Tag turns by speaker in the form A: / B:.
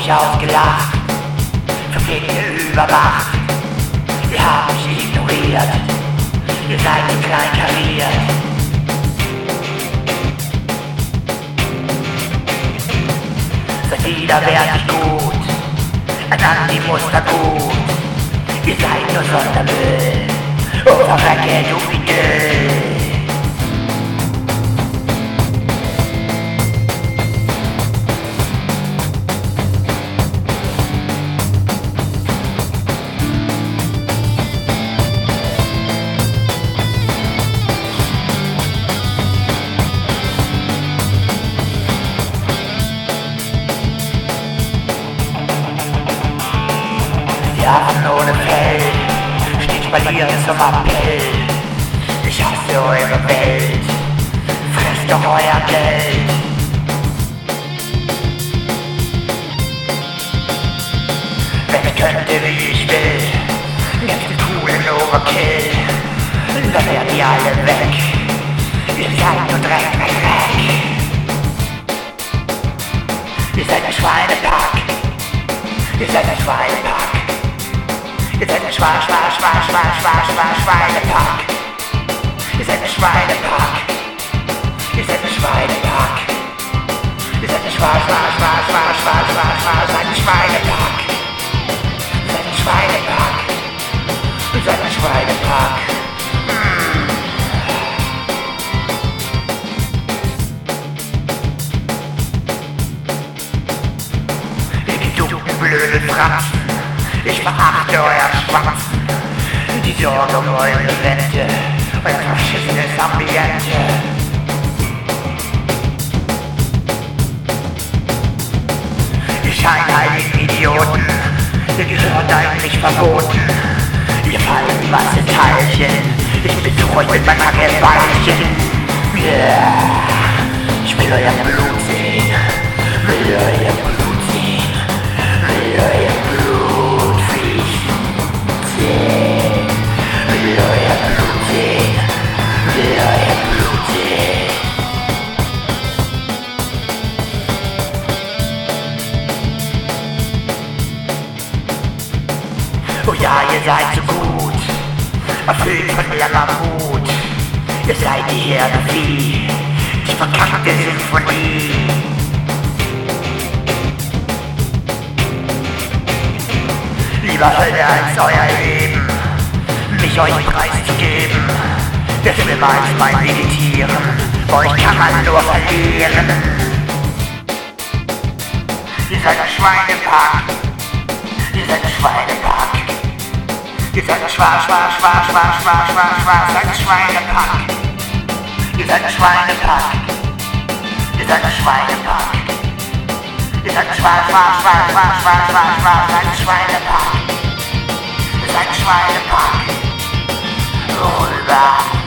A: mich ausgelacht, verfehlte Übermacht. Ihr habt mich ignoriert, ihr seid zu klein kariert. Seid widerwärtig gut, ein Anti-Muster gut. Ihr seid nur Sondermüll, oh verrecke du Idee. Waffen ohne Fell, steht Spalieren zum Appell. Ich hasse eure Welt, fresst doch euer Geld. Wenn ich könnte, wie ich will, nehmt den coolen Overkill, dann wären die alle weg. Ihr seid nur Dreck, Dreck, Dreck. Ihr seid ein Schweinepack, ihr seid ein Schweinepack. Ihr seid ein Schweinepack. Ihr seid ein Schweinepack. Ihr seid ein Schweinepack. Ihr seid ein Schweinepack. Ihr seid ein Schweinepack. Ihr seid ein Schweinepack. Ihr geduckten blöden Fratzen. Ich verachte euer Schwanzen, die Sorge um eure Rente, euer verschissenes Ambiente. Ihr scheinheiligen Idioten, ihr gehört eigentlich verboten. Ihr fallen Masseteilchen, ich besuche euch mit meinem Hackebeilchen. Yeah. Ich will euer Blut sehen, will euer Blut sehen, will euer Blut. Oh ja, ihr seid so gut, erfüllt von Lämmermut. Ihr seid die Herde Vieh, die verkackte Sinfonie. Lieber Hölle als euer Leben, mich euch preiszugeben, wäre schlimmer als mein Meditieren. Euch kann man nur verlieren. Ihr seid ein Schweinepack. Ihr seid ein Schweinepack. Ihr seid ein Schweinepack. Ihr seid ein Schweinepack. Ihr seid ein Schweinepack. Ihr seid ein Schweinepack. Ihr seid ein Schweinepack. Rüber.